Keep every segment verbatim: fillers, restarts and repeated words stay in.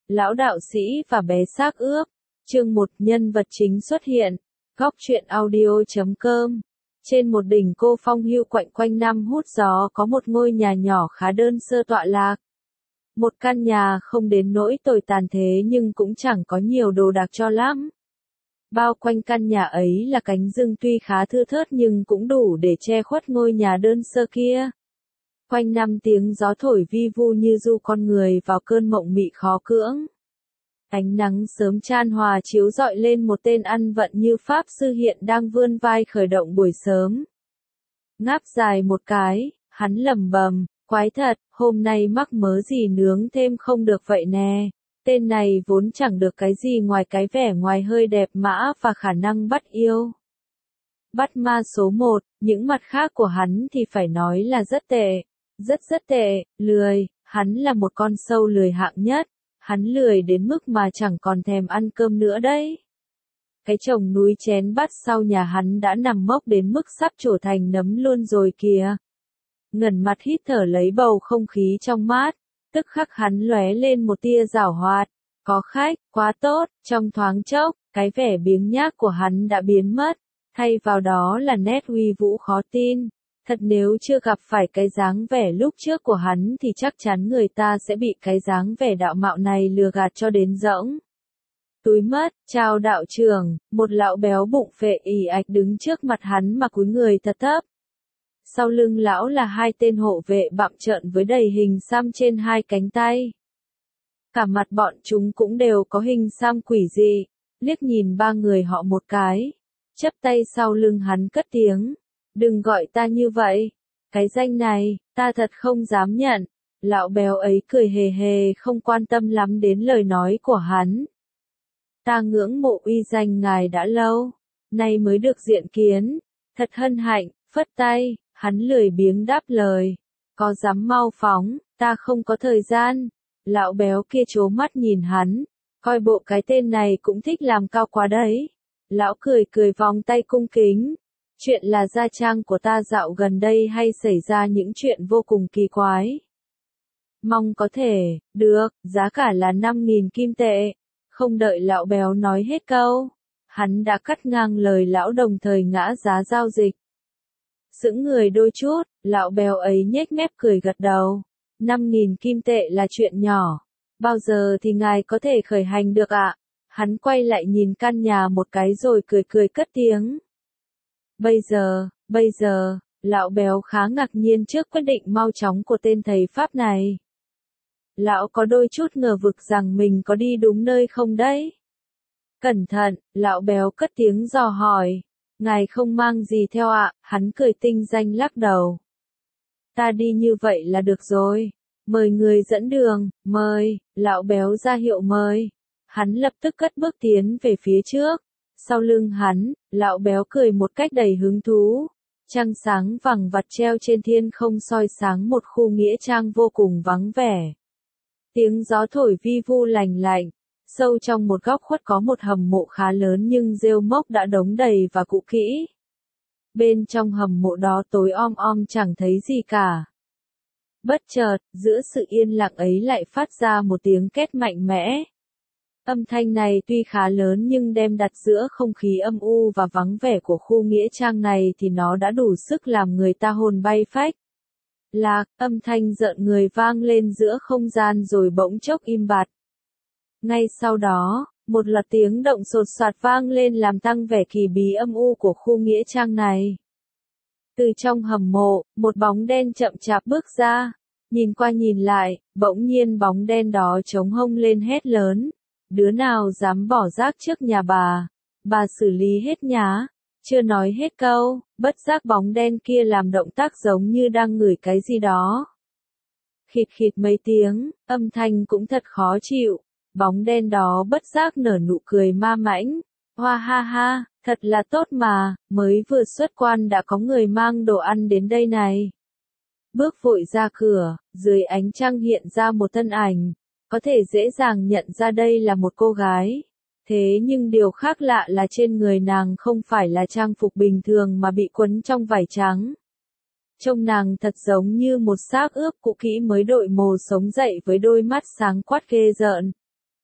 Lão đạo sĩ và bé xác ướp. Chương một nhân vật chính xuất hiện. Góc truyện audio chấm com. Trên một đỉnh cô phong hưu quạnh quanh năm hút gió có một ngôi nhà nhỏ khá đơn sơ tọa lạc. Một căn nhà không đến nỗi tồi tàn thế nhưng cũng chẳng có nhiều đồ đạc cho lắm. Bao quanh căn nhà ấy là cánh rừng tuy khá thưa thớt nhưng cũng đủ để che khuất ngôi nhà đơn sơ kia. Quanh năm tiếng gió thổi vi vu như du con người vào cơn mộng mị khó cưỡng. Ánh nắng sớm chan hòa chiếu rọi lên một tên ăn vận như pháp sư hiện đang vươn vai khởi động buổi sớm. Ngáp dài một cái, hắn lẩm bẩm, quái thật, hôm nay mắc mớ gì nướng thêm không được vậy nè. Tên này vốn chẳng được cái gì ngoài cái vẻ ngoài hơi đẹp mã và khả năng bắt yêu. Bắt ma số một, những mặt khác của hắn thì phải nói là rất tệ. Rất rất tệ, lười, hắn là một con sâu lười hạng nhất. Hắn lười đến mức mà chẳng còn thèm ăn cơm nữa đấy. Cái chồng núi chén bát sau nhà hắn đã nằm mốc đến mức sắp trổ thành nấm luôn rồi kìa. Ngẩng mặt hít thở lấy bầu không khí trong mát, tức khắc hắn lóe lên một tia giảo hoạt. Có khách, quá tốt, trong thoáng chốc, cái vẻ biếng nhác của hắn đã biến mất, thay vào đó là nét uy vũ khó tin. Thật nếu chưa gặp phải cái dáng vẻ lúc trước của hắn thì chắc chắn người ta sẽ bị cái dáng vẻ đạo mạo này lừa gạt cho đến rỗng. Túi mất, chào đạo trưởng, một lão béo bụng phệ ì ạch đứng trước mặt hắn mà cúi người thật thấp. Sau lưng lão là hai tên hộ vệ bặm trợn với đầy hình xăm trên hai cánh tay. Cả mặt bọn chúng cũng đều có hình xăm quỷ dị, liếc nhìn ba người họ một cái, chắp tay sau lưng hắn cất tiếng. Đừng gọi ta như vậy, cái danh này, ta thật không dám nhận. Lão béo ấy cười hề hề không quan tâm lắm đến lời nói của hắn. Ta ngưỡng mộ uy danh ngài đã lâu, nay mới được diện kiến, thật hân hạnh, phất tay, hắn lười biếng đáp lời. Có dám mau phóng, ta không có thời gian. Lão béo kia trố mắt nhìn hắn, coi bộ cái tên này cũng thích làm cao quá đấy. Lão cười cười vòng tay cung kính. Chuyện là gia trang của ta dạo gần đây hay xảy ra những chuyện vô cùng kỳ quái. Mong có thể, được, giá cả là năm nghìn kim tệ. Không đợi lão béo nói hết câu, hắn đã cắt ngang lời lão đồng thời ngã giá giao dịch. Sững người đôi chút, lão béo ấy nhếch mép cười gật đầu. năm nghìn kim tệ là chuyện nhỏ. Bao giờ thì ngài có thể khởi hành được ạ? Hắn quay lại nhìn căn nhà một cái rồi cười cười cất tiếng. Bây giờ, bây giờ, lão béo khá ngạc nhiên trước quyết định mau chóng của tên thầy Pháp này. Lão có đôi chút ngờ vực rằng mình có đi đúng nơi không đấy. Cẩn thận, lão béo cất tiếng dò hỏi. Ngài không mang gì theo ạ, hắn cười tinh danh lắc đầu. Ta đi như vậy là được rồi. Mời người dẫn đường, mời, lão béo ra hiệu mời. Hắn lập tức cất bước tiến về phía trước. Sau lưng hắn, lão béo cười một cách đầy hứng thú. Trăng sáng vằng vặt treo trên thiên không soi sáng một khu nghĩa trang vô cùng vắng vẻ. Tiếng gió thổi vi vu lành lạnh. Sâu trong một góc khuất có một hầm mộ khá lớn nhưng rêu mốc đã đống đầy và cũ kỹ. Bên trong hầm mộ đó tối om om chẳng thấy gì cả. Bất chợt, giữa sự yên lặng ấy lại phát ra một tiếng két mạnh mẽ. Âm thanh này tuy khá lớn nhưng đem đặt giữa không khí âm u và vắng vẻ của khu nghĩa trang này thì nó đã đủ sức làm người ta hồn bay phách. Lạc, âm thanh rợn người vang lên giữa không gian rồi bỗng chốc im bặt. Ngay sau đó, một loạt tiếng động sột soạt vang lên làm tăng vẻ kỳ bí âm u của khu nghĩa trang này. Từ trong hầm mộ, một bóng đen chậm chạp bước ra. Nhìn qua nhìn lại, bỗng nhiên bóng đen đó chống hông lên hét lớn. Đứa nào dám bỏ rác trước nhà bà, bà xử lý hết nhá. Chưa nói hết câu, bất giác bóng đen kia làm động tác giống như đang ngửi cái gì đó. Khịt khịt mấy tiếng, âm thanh cũng thật khó chịu. Bóng đen đó bất giác nở nụ cười ma mãnh. Hoa ha ha, thật là tốt mà, mới vừa xuất quan đã có người mang đồ ăn đến đây này. Bước vội ra cửa, dưới ánh trăng hiện ra một thân ảnh. Có thể dễ dàng nhận ra đây là một cô gái. Thế nhưng điều khác lạ là trên người nàng không phải là trang phục bình thường mà bị quấn trong vải trắng. Trông nàng thật giống như một xác ướp cũ kỹ mới đội mồ sống dậy với đôi mắt sáng quát ghê rợn.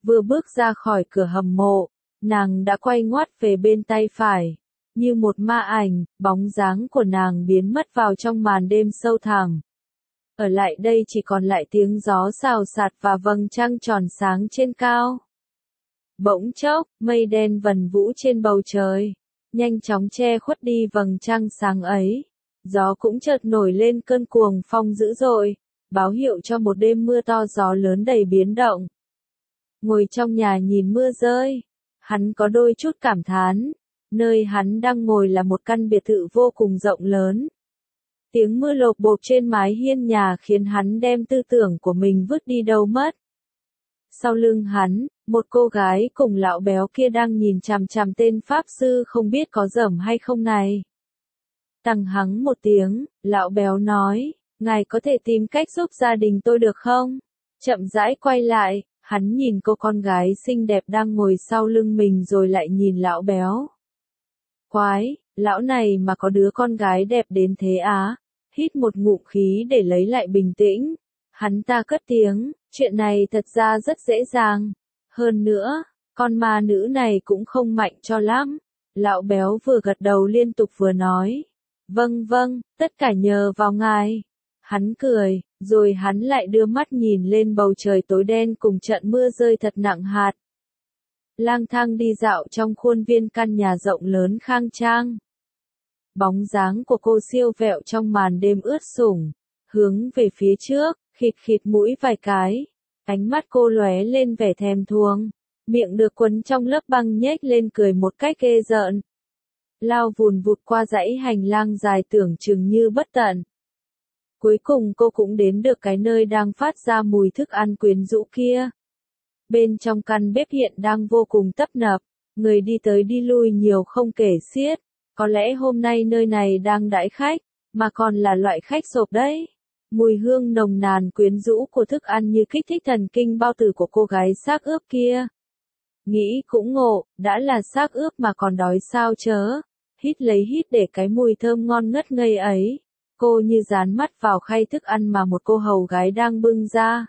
Vừa bước ra khỏi cửa hầm mộ, nàng đã quay ngoắt về bên tay phải. Như một ma ảnh, bóng dáng của nàng biến mất vào trong màn đêm sâu thẳm. Ở lại đây chỉ còn lại tiếng gió xào xạc và vầng trăng tròn sáng trên cao. Bỗng chốc, mây đen vần vũ trên bầu trời, nhanh chóng che khuất đi vầng trăng sáng ấy. Gió cũng chợt nổi lên cơn cuồng phong dữ dội, báo hiệu cho một đêm mưa to gió lớn đầy biến động. Ngồi trong nhà nhìn mưa rơi, hắn có đôi chút cảm thán. Nơi hắn đang ngồi là một căn biệt thự vô cùng rộng lớn. Tiếng mưa lộp bộp trên mái hiên nhà khiến hắn đem tư tưởng của mình vứt đi đâu mất. Sau lưng hắn, một cô gái cùng lão béo kia đang nhìn chằm chằm tên pháp sư không biết có dởm hay không này. Tằng hắng một tiếng, lão béo nói, ngài có thể tìm cách giúp gia đình tôi được không? Chậm rãi quay lại, hắn nhìn cô con gái xinh đẹp đang ngồi sau lưng mình rồi lại nhìn lão béo. Quái, lão này mà có đứa con gái đẹp đến thế á, hít một ngụm khí để lấy lại bình tĩnh. Hắn ta cất tiếng, chuyện này thật ra rất dễ dàng. Hơn nữa, con ma nữ này cũng không mạnh cho lắm. Lão béo vừa gật đầu liên tục vừa nói. Vâng vâng, tất cả nhờ vào ngài. Hắn cười, rồi hắn lại đưa mắt nhìn lên bầu trời tối đen cùng trận mưa rơi thật nặng hạt. Lang thang đi dạo trong khuôn viên căn nhà rộng lớn khang trang. Bóng dáng của cô siêu vẹo trong màn đêm ướt sũng, hướng về phía trước, khịt khịt mũi vài cái. Ánh mắt cô lóe lên vẻ thèm thuồng, miệng được quấn trong lớp băng nhếch lên cười một cách ghê rợn. Lao vùn vụt qua dãy hành lang dài tưởng chừng như bất tận. Cuối cùng cô cũng đến được cái nơi đang phát ra mùi thức ăn quyến rũ kia. Bên trong căn bếp hiện đang vô cùng tấp nập, người đi tới đi lui nhiều không kể xiết. Có lẽ hôm nay nơi này đang đãi khách, mà còn là loại khách sộp đấy. Mùi hương nồng nàn quyến rũ của thức ăn như kích thích thần kinh bao tử của cô gái xác ướp kia. Nghĩ cũng ngộ, đã là xác ướp mà còn đói sao chớ. Hít lấy hít để cái mùi thơm ngon ngất ngây ấy. Cô như dán mắt vào khay thức ăn mà một cô hầu gái đang bưng ra.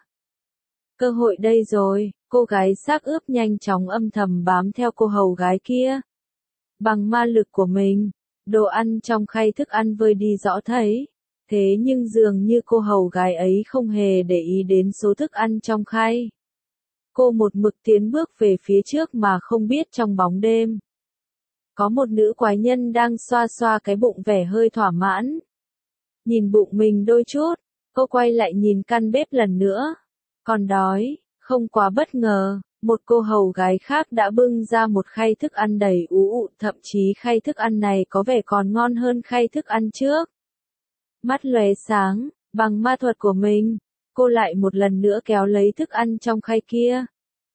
Cơ hội đây rồi, cô gái xác ướp nhanh chóng âm thầm bám theo cô hầu gái kia. Bằng ma lực của mình, đồ ăn trong khay thức ăn vơi đi rõ thấy. Thế nhưng dường như cô hầu gái ấy không hề để ý đến số thức ăn trong khay. Cô một mực tiến bước về phía trước mà không biết trong bóng đêm. Có một nữ quái nhân đang xoa xoa cái bụng vẻ hơi thỏa mãn. Nhìn bụng mình đôi chút, cô quay lại nhìn căn bếp lần nữa. Còn đói, không quá bất ngờ, một cô hầu gái khác đã bưng ra một khay thức ăn đầy ú ụ, thậm chí khay thức ăn này có vẻ còn ngon hơn khay thức ăn trước. Mắt lóe sáng, bằng ma thuật của mình, cô lại một lần nữa kéo lấy thức ăn trong khay kia.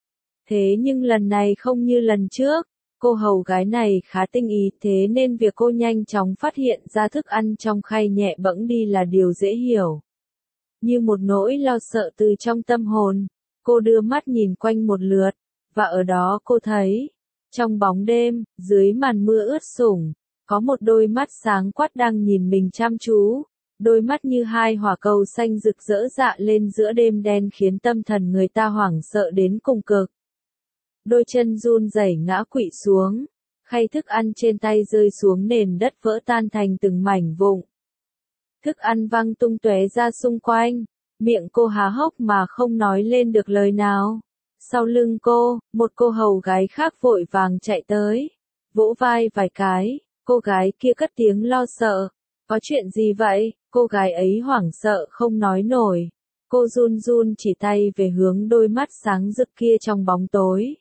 Thế nhưng lần này không như lần trước, cô hầu gái này khá tinh ý, thế nên việc cô nhanh chóng phát hiện ra thức ăn trong khay nhẹ bẫng đi là điều dễ hiểu. Như một nỗi lo sợ từ trong tâm hồn, cô đưa mắt nhìn quanh một lượt, và ở đó cô thấy, trong bóng đêm, dưới màn mưa ướt sũng, có một đôi mắt sáng quắc đang nhìn mình chăm chú. Đôi mắt như hai hỏa cầu xanh rực rỡ rạ lên giữa đêm đen khiến tâm thần người ta hoảng sợ đến cùng cực. Đôi chân run rẩy ngã quỵ xuống, khay thức ăn trên tay rơi xuống nền đất vỡ tan thành từng mảnh vụn. Thức ăn văng tung tóe ra xung quanh, miệng cô há hốc mà không nói lên được lời nào. Sau lưng cô, một cô hầu gái khác vội vàng chạy tới, vỗ vai vài cái, cô gái kia cất tiếng lo sợ. Có chuyện gì vậy? Cô gái ấy hoảng sợ không nói nổi. Cô run run chỉ tay về hướng đôi mắt sáng rực kia trong bóng tối.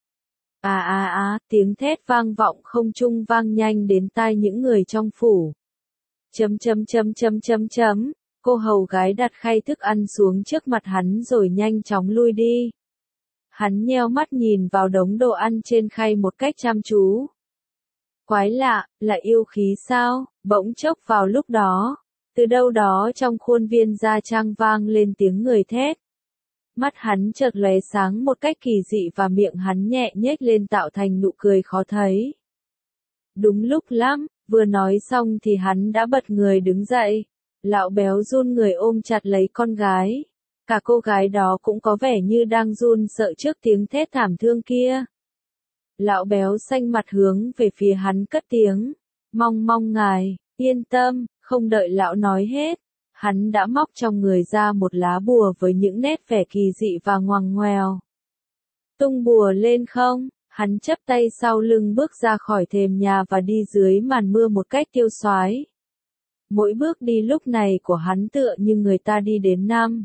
À à à, tiếng thét vang vọng không trung vang nhanh đến tai những người trong phủ. Chấm chấm chấm chấm chấm chấm, cô hầu gái đặt khay thức ăn xuống trước mặt hắn rồi nhanh chóng lui đi. Hắn nheo mắt nhìn vào đống đồ ăn trên khay một cách chăm chú. Quái lạ, là yêu khí sao? Bỗng chốc vào lúc đó, từ đâu đó trong khuôn viên gia trang vang lên tiếng người thét. Mắt hắn chợt lóe sáng một cách kỳ dị và miệng hắn nhẹ nhếch lên tạo thành nụ cười khó thấy. Đúng lúc lắm, vừa nói xong thì hắn đã bật người đứng dậy. Lão béo run người ôm chặt lấy con gái. Cả cô gái đó cũng có vẻ như đang run sợ trước tiếng thét thảm thương kia. Lão béo xanh mặt hướng về phía hắn cất tiếng. Mong mong ngài, yên tâm, không đợi lão nói hết. Hắn đã móc trong người ra một lá bùa với những nét vẻ kỳ dị và ngoằn ngoèo. Tung bùa lên không, hắn chắp tay sau lưng bước ra khỏi thềm nhà và đi dưới màn mưa một cách tiêu xoái. Mỗi bước đi lúc này của hắn tựa như người ta đi đến năm.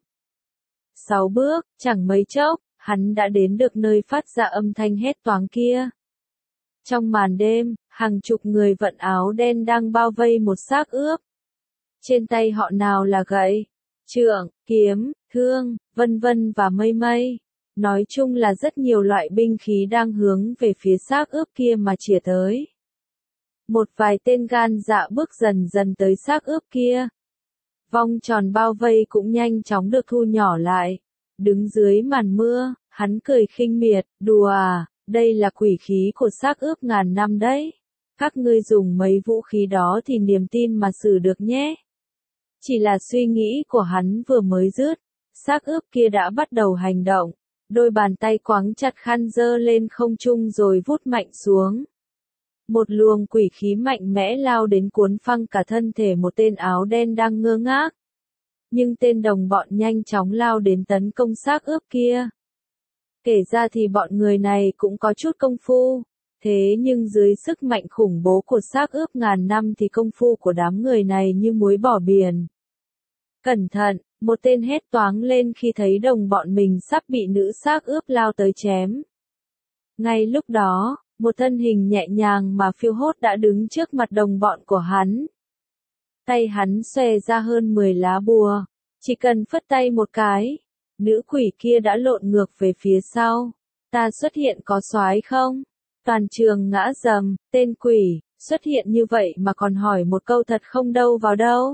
Sáu bước, chẳng mấy chốc, hắn đã đến được nơi phát ra âm thanh hét toáng kia. Trong màn đêm, hàng chục người vận áo đen đang bao vây một xác ướp. Trên tay họ nào là gậy, trượng, kiếm, thương, vân vân và mây mây. Nói chung là rất nhiều loại binh khí đang hướng về phía xác ướp kia mà chĩa tới. Một vài tên gan dạ bước dần dần tới xác ướp kia. Vòng tròn bao vây cũng nhanh chóng được thu nhỏ lại. Đứng dưới màn mưa, hắn cười khinh miệt, đùa à, đây là quỷ khí của xác ướp ngàn năm đấy. Các ngươi dùng mấy vũ khí đó thì niềm tin mà xử được nhé. Chỉ là suy nghĩ của hắn vừa mới dứt, xác ướp kia đã bắt đầu hành động. Đôi bàn tay quáng chặt khăn giơ lên không trung rồi vút mạnh xuống. Một luồng quỷ khí mạnh mẽ lao đến cuốn phăng cả thân thể một tên áo đen đang ngơ ngác. Nhưng tên đồng bọn nhanh chóng lao đến tấn công xác ướp kia. Kể ra thì bọn người này cũng có chút công phu. Thế nhưng dưới sức mạnh khủng bố của xác ướp ngàn năm thì công phu của đám người này như muối bỏ biển. Cẩn thận, một tên hét toáng lên khi thấy đồng bọn mình sắp bị nữ xác ướp lao tới chém. Ngay lúc đó, một thân hình nhẹ nhàng mà phiêu hốt đã đứng trước mặt đồng bọn của hắn. Tay hắn xòe ra hơn mười lá bùa, chỉ cần phất tay một cái, nữ quỷ kia đã lộn ngược về phía sau. Ta xuất hiện có soái không? Toàn trường ngã rầm, tên quỷ, xuất hiện như vậy mà còn hỏi một câu thật không đâu vào đâu.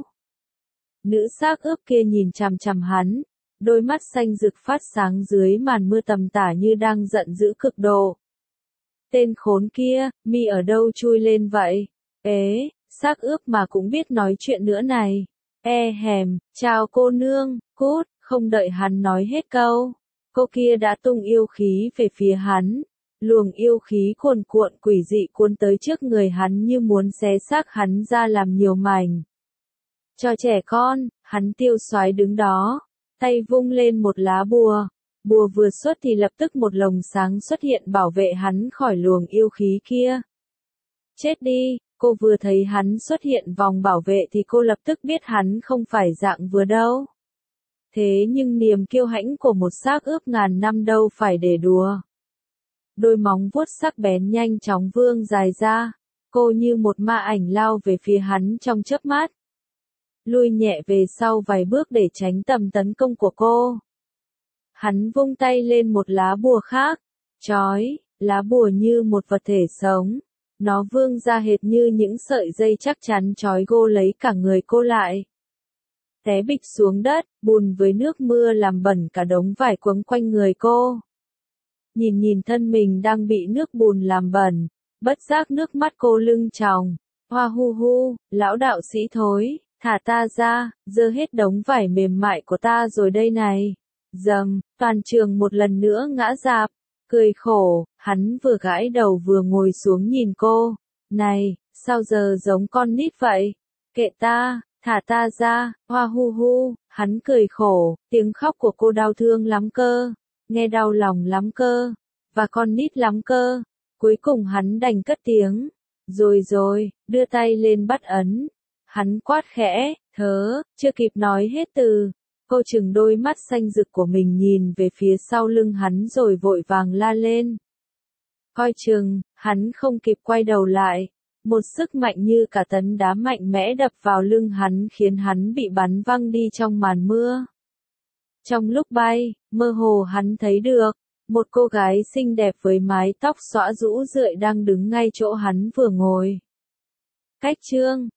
Nữ xác ướp kia nhìn chằm chằm hắn, đôi mắt xanh rực phát sáng dưới màn mưa tầm tả như đang giận dữ cực độ. Tên khốn kia, mi ở đâu chui lên vậy? Ế, xác ướp mà cũng biết nói chuyện nữa này. E hèm, chào cô nương, cút, không đợi hắn nói hết câu. Cô kia đã tung yêu khí về phía hắn. Luồng yêu khí cuồn cuộn quỷ dị cuốn tới trước người hắn như muốn xé xác hắn ra làm nhiều mảnh. Cho trẻ con, hắn tiêu xoái đứng đó, tay vung lên một lá bùa. Bùa vừa xuất thì lập tức một lồng sáng xuất hiện bảo vệ hắn khỏi luồng yêu khí kia. Chết đi, cô vừa thấy hắn xuất hiện vòng bảo vệ thì cô lập tức biết hắn không phải dạng vừa đâu. Thế nhưng niềm kiêu hãnh của một xác ướp ngàn năm đâu phải để đùa. Đôi móng vuốt sắc bén nhanh chóng vươn dài ra, cô như một ma ảnh lao về phía hắn trong chớp mắt. Lui nhẹ về sau vài bước để tránh tầm tấn công của cô. Hắn vung tay lên một lá bùa khác, chói, lá bùa như một vật thể sống. Nó vươn ra hệt như những sợi dây chắc chắn trói gô lấy cả người cô lại. Té bịch xuống đất, bùn với nước mưa làm bẩn cả đống vải quấn quanh người cô. Nhìn nhìn thân mình đang bị nước bùn làm bẩn, bất giác nước mắt cô lưng tròng. Hoa hu hu, lão đạo sĩ thối, thả ta ra, giơ hết đống vải mềm mại của ta rồi đây này. Dầm, toàn trường một lần nữa ngã rạp, cười khổ, hắn vừa gãi đầu vừa ngồi xuống nhìn cô. Này, sao giờ giống con nít vậy? Kệ ta, thả ta ra, hoa hu hu, hắn cười khổ, tiếng khóc của cô đau thương lắm cơ, nghe đau lòng lắm cơ, và con nít lắm cơ. Cuối cùng hắn đành cất tiếng, rồi rồi, đưa tay lên bắt ấn. Hắn quát khẽ, thớ, chưa kịp nói hết từ. Cô chừng đôi mắt xanh rực của mình nhìn về phía sau lưng hắn rồi vội vàng la lên. Coi chừng, hắn không kịp quay đầu lại. Một sức mạnh như cả tấn đá mạnh mẽ đập vào lưng hắn khiến hắn bị bắn văng đi trong màn mưa. Trong lúc bay, mơ hồ hắn thấy được, một cô gái xinh đẹp với mái tóc xõa rũ rượi đang đứng ngay chỗ hắn vừa ngồi. Cách chương